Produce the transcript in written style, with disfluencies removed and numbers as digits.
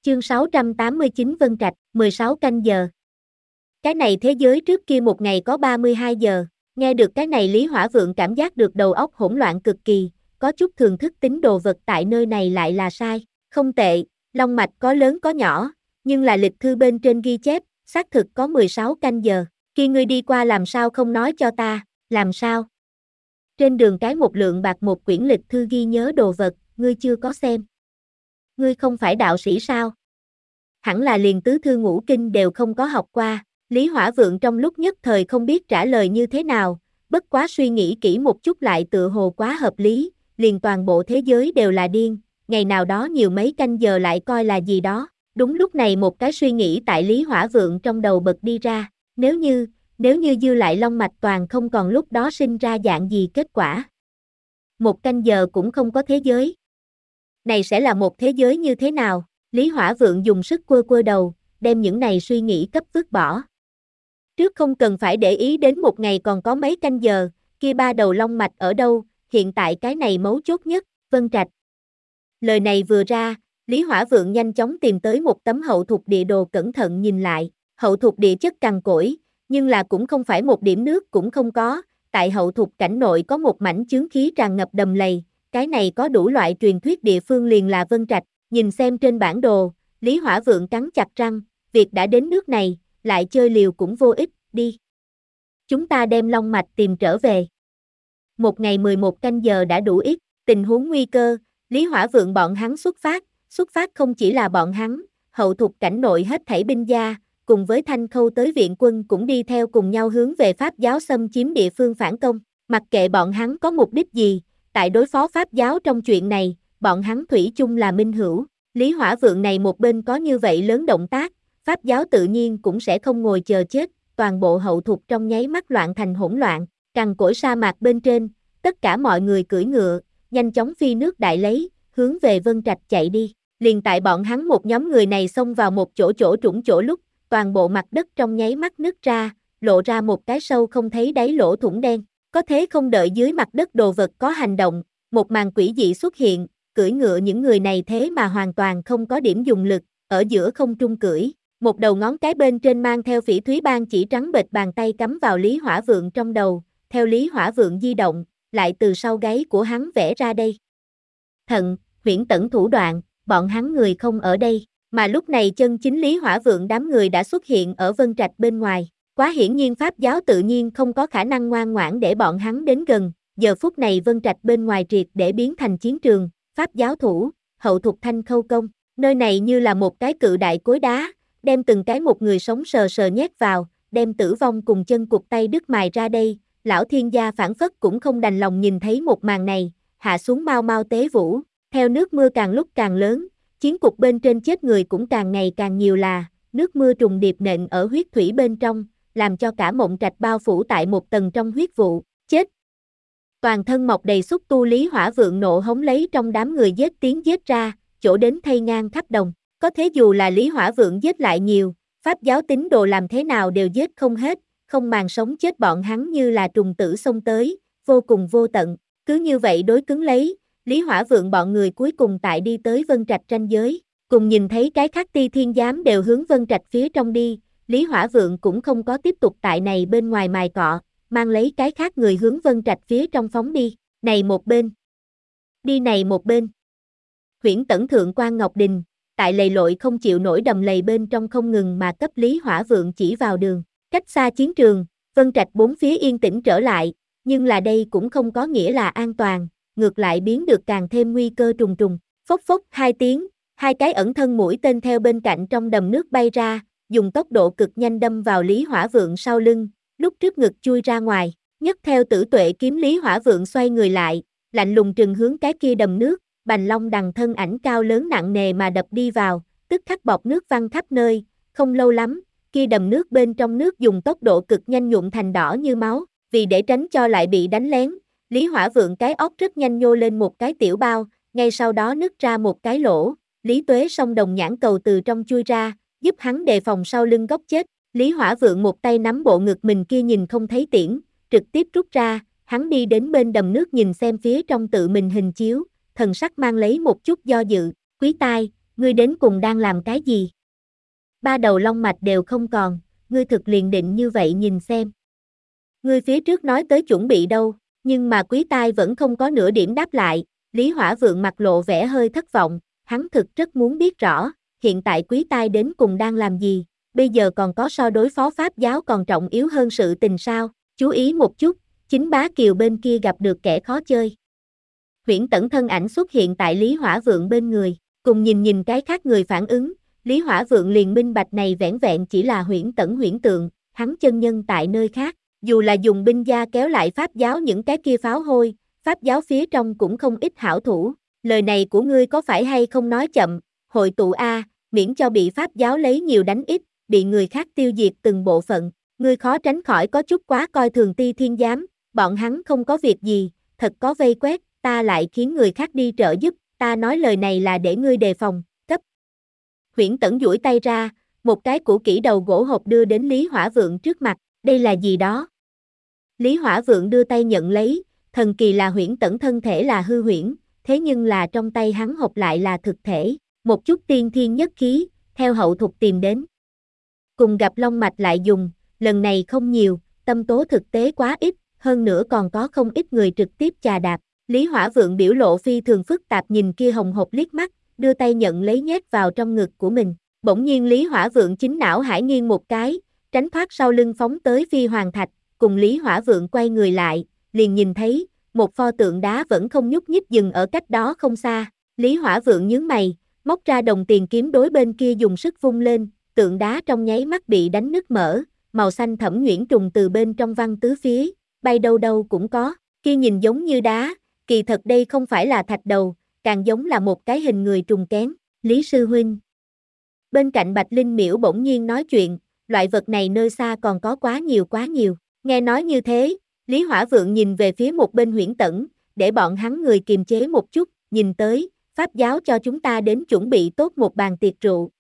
Chương 689 Vân Trạch, 16 canh giờ. Cái này thế giới trước kia một ngày có 32 giờ, nghe được cái này Lý Hỏa Vượng cảm giác được đầu óc hỗn loạn cực kỳ, có chút thường thức tính đồ vật tại nơi này lại là sai, không tệ, long mạch có lớn có nhỏ, nhưng là lịch thư bên trên ghi chép, xác thực có 16 canh giờ, khi ngươi đi qua làm sao không nói cho ta, làm sao? Trên đường cái một lượng bạc một quyển lịch thư ghi nhớ đồ vật, ngươi chưa có xem. Ngươi không phải đạo sĩ sao? Hẳn là liền tứ thư ngũ kinh đều không có học qua, Lý Hỏa Vượng trong lúc nhất thời không biết trả lời như thế nào, bất quá suy nghĩ kỹ một chút lại tựa hồ quá hợp lý, liền toàn bộ thế giới đều là điên, ngày nào đó nhiều mấy canh giờ lại coi là gì đó, đúng lúc này một cái suy nghĩ tại Lý Hỏa Vượng trong đầu bật đi ra, nếu như dư lại long mạch toàn không còn lúc đó sinh ra dạng gì kết quả. Một canh giờ cũng không có thế giới. Này sẽ là một thế giới như thế nào? Lý Hỏa Vượng dùng sức quơ đầu, đem những này suy nghĩ cấp vứt bỏ. Trước không cần phải để ý đến một ngày còn có mấy canh giờ, kia ba đầu long mạch ở đâu, hiện tại cái này mấu chốt nhất, Vân Trạch. Lời này vừa ra, Lý Hỏa Vượng nhanh chóng tìm tới một tấm hậu thục địa đồ cẩn thận nhìn lại, hậu thục địa chất cằn cỗi, nhưng là cũng không phải một điểm nước cũng không có, tại hậu thục cảnh nội có một mảnh chướng khí tràn ngập đầm lầy, cái này có đủ loại truyền thuyết địa phương liền là Vân Trạch, nhìn xem trên bản đồ, Lý Hỏa Vượng cắn chặt răng, việc đã đến nước này, lại chơi liều cũng vô ích, đi. Chúng ta đem long mạch tìm trở về. Một ngày 11 canh giờ đã đủ ít, tình huống nguy cơ, Lý Hỏa Vượng bọn hắn xuất phát không chỉ là bọn hắn, hậu thục cảnh nội hết thảy binh gia, cùng với Thanh Khâu tới viện quân cũng đi theo cùng nhau hướng về Pháp giáo xâm chiếm địa phương phản công, mặc kệ bọn hắn có mục đích gì, tại đối phó Pháp giáo trong chuyện này, bọn hắn thủy chung là minh hữu, Lý Hỏa Vượng này một bên có như vậy lớn động tác, Pháp giáo tự nhiên cũng sẽ không ngồi chờ chết, toàn bộ hậu thục trong nháy mắt loạn thành hỗn loạn, cằn cỗi sa mạc bên trên, tất cả mọi người cưỡi ngựa, nhanh chóng phi nước đại lấy, hướng về Vân Trạch chạy đi, liền tại bọn hắn một nhóm người này xông vào một chỗ trũng chỗ lúc, toàn bộ mặt đất trong nháy mắt nứt ra, lộ ra một cái sâu không thấy đáy lỗ thủng đen, có thế không đợi dưới mặt đất đồ vật có hành động, một màn quỷ dị xuất hiện, cưỡi ngựa những người này thế mà hoàn toàn không có điểm dùng lực, ở giữa không trung cưỡi, một đầu ngón cái bên trên mang theo phỉ thúy ban chỉ trắng bệch bàn tay cắm vào Lý Hỏa Vượng trong đầu, theo Lý Hỏa Vượng di động, lại từ sau gáy của hắn vẽ ra đây. Thận, huyễn tẩn thủ đoạn, bọn hắn người không ở đây, mà lúc này chân chính Lý Hỏa Vượng đám người đã xuất hiện ở Vân Trạch bên ngoài, quá hiển nhiên Pháp giáo tự nhiên không có khả năng ngoan ngoãn để bọn hắn đến gần, giờ phút này Vân Trạch bên ngoài triệt để biến thành chiến trường, Pháp giáo thủ, hậu thục Thanh Khâu công, nơi này như là một cái cự đại cối đá, đem từng cái một người sống sờ sờ nhét vào, đem tử vong cùng chân cụt tay đứt mài ra đây, lão thiên gia phản phất cũng không đành lòng nhìn thấy một màn này, hạ xuống mau mau tế vũ, theo nước mưa càng lúc càng lớn, chiến cục bên trên chết người cũng càng ngày càng nhiều là, nước mưa trùng điệp nện ở huyết thủy bên trong, làm cho cả mộng trạch bao phủ tại một tầng trong huyết vụ, chết. Toàn thân mọc đầy xúc tu Lý Hỏa Vượng nộ hống lấy trong đám người giết tiếng giết ra, chỗ đến thây ngang khắp đồng, có thế dù là Lý Hỏa Vượng giết lại nhiều, Pháp giáo tín đồ làm thế nào đều giết không hết, không màng sống chết bọn hắn như là trùng tử xông tới, vô cùng vô tận, cứ như vậy đối cứng lấy, Lý Hỏa Vượng bọn người cuối cùng tại đi tới Vân Trạch ranh giới, cùng nhìn thấy cái khác Ti Thiên giám đều hướng Vân Trạch phía trong đi, Lý Hỏa Vượng cũng không có tiếp tục tại này bên ngoài mài cọ, mang lấy cái khác người hướng Vân Trạch phía trong phóng đi, này một bên, đi này một bên. Huyễn tẩn thượng quan Ngọc Đình, tại lầy lội không chịu nổi đầm lầy bên trong không ngừng mà cấp Lý Hỏa Vượng chỉ vào đường, cách xa chiến trường, Vân Trạch bốn phía yên tĩnh trở lại, nhưng là đây cũng không có nghĩa là an toàn, ngược lại biến được càng thêm nguy cơ trùng trùng, phốc phốc hai tiếng, hai cái ẩn thân mũi tên theo bên cạnh trong đầm nước bay ra, dùng tốc độ cực nhanh đâm vào Lý Hỏa Vượng sau lưng, lúc trước ngực chui ra ngoài, nhấc theo tử tuệ kiếm Lý Hỏa Vượng xoay người lại, lạnh lùng trừng hướng cái kia đầm nước, bành long đằng thân ảnh cao lớn nặng nề mà đập đi vào, tức khắc bọt nước văng khắp nơi, không lâu lắm, kia đầm nước bên trong nước dùng tốc độ cực nhanh nhuộm thành đỏ như máu, vì để tránh cho lại bị đánh lén, Lý Hỏa Vượng cái óc rất nhanh nhô lên một cái tiểu bao, ngay sau đó nứt ra một cái lỗ, Lý Tuế song đồng nhãn cầu từ trong chui ra, giúp hắn đề phòng sau lưng góc chết, Lý Hỏa Vượng một tay nắm bộ ngực mình kia nhìn không thấy tiễn, trực tiếp rút ra, hắn đi đến bên đầm nước nhìn xem phía trong tự mình hình chiếu, thần sắc mang lấy một chút do dự, quý tai, ngươi đến cùng đang làm cái gì? Ba đầu long mạch đều không còn, ngươi thực liền định như vậy nhìn xem. Ngươi phía trước nói tới chuẩn bị đâu, nhưng mà Quý Tai vẫn không có nửa điểm đáp lại, Lý Hỏa Vượng mặt lộ vẻ hơi thất vọng, hắn thực rất muốn biết rõ, hiện tại Quý Tai đến cùng đang làm gì, bây giờ còn có so đối phó Pháp giáo còn trọng yếu hơn sự tình sao, chú ý một chút, chính Bá Kiều bên kia gặp được kẻ khó chơi. Huyễn Tẩn thân ảnh xuất hiện tại Lý Hỏa Vượng bên người, cùng nhìn cái khác người phản ứng, Lý Hỏa Vượng liền minh bạch này vẻn vẹn chỉ là Huyễn Tẩn huyễn tượng, hắn chân nhân tại nơi khác, dù là dùng binh gia kéo lại Pháp giáo những cái kia pháo hôi, Pháp giáo phía trong cũng không ít hảo thủ, lời này của ngươi có phải hay không nói chậm, hội tụ A, miễn cho bị Pháp giáo lấy nhiều đánh ít, bị người khác tiêu diệt từng bộ phận, ngươi khó tránh khỏi có chút quá coi thường Ti Thiên Giám, bọn hắn không có việc gì, thật có vây quét, ta lại khiến người khác đi trợ giúp, ta nói lời này là để ngươi đề phòng, cấp. Huyễn Tẩn duỗi tay ra, một cái cũ kỹ đầu gỗ hộp đưa đến Lý Hỏa Vượng trước mặt, đây là gì đó? Lý Hỏa Vượng đưa tay nhận lấy, thần kỳ là Huyễn Tẩn thân thể là hư huyễn, thế nhưng là trong tay hắn hộp lại là thực thể, một chút tiên thiên nhất khí, theo hậu thục tìm đến. Cùng gặp long mạch lại dùng, lần này không nhiều, tâm tố thực tế quá ít, hơn nữa còn có không ít người trực tiếp chà đạp. Lý Hỏa Vượng biểu lộ phi thường phức tạp nhìn kia hồng hộp liếc mắt, đưa tay nhận lấy nhét vào trong ngực của mình. Bỗng nhiên Lý Hỏa Vượng chính não hải nghiêng một cái, tránh thoát sau lưng phóng tới phi hoàng thạch, cùng Lý Hỏa Vượng quay người lại, liền nhìn thấy, một pho tượng đá vẫn không nhúc nhích dừng ở cách đó không xa. Lý Hỏa Vượng nhướng mày, móc ra đồng tiền kiếm đối bên kia dùng sức vung lên, tượng đá trong nháy mắt bị đánh nứt mở, màu xanh thẫm nhuyễn trùng từ bên trong văng tứ phía, bay đâu đâu cũng có, kia nhìn giống như đá, kỳ thật đây không phải là thạch đầu, càng giống là một cái hình người trùng kén, Lý Sư Huynh. Bên cạnh Bạch Linh Miễu bỗng nhiên nói chuyện, loại vật này nơi xa còn có quá nhiều, nghe nói như thế, Lý Hỏa Vượng nhìn về phía một bên Huyễn Tẩn, để bọn hắn người kiềm chế một chút, nhìn tới, Pháp giáo cho chúng ta đến chuẩn bị tốt một bàn tiệc rượu,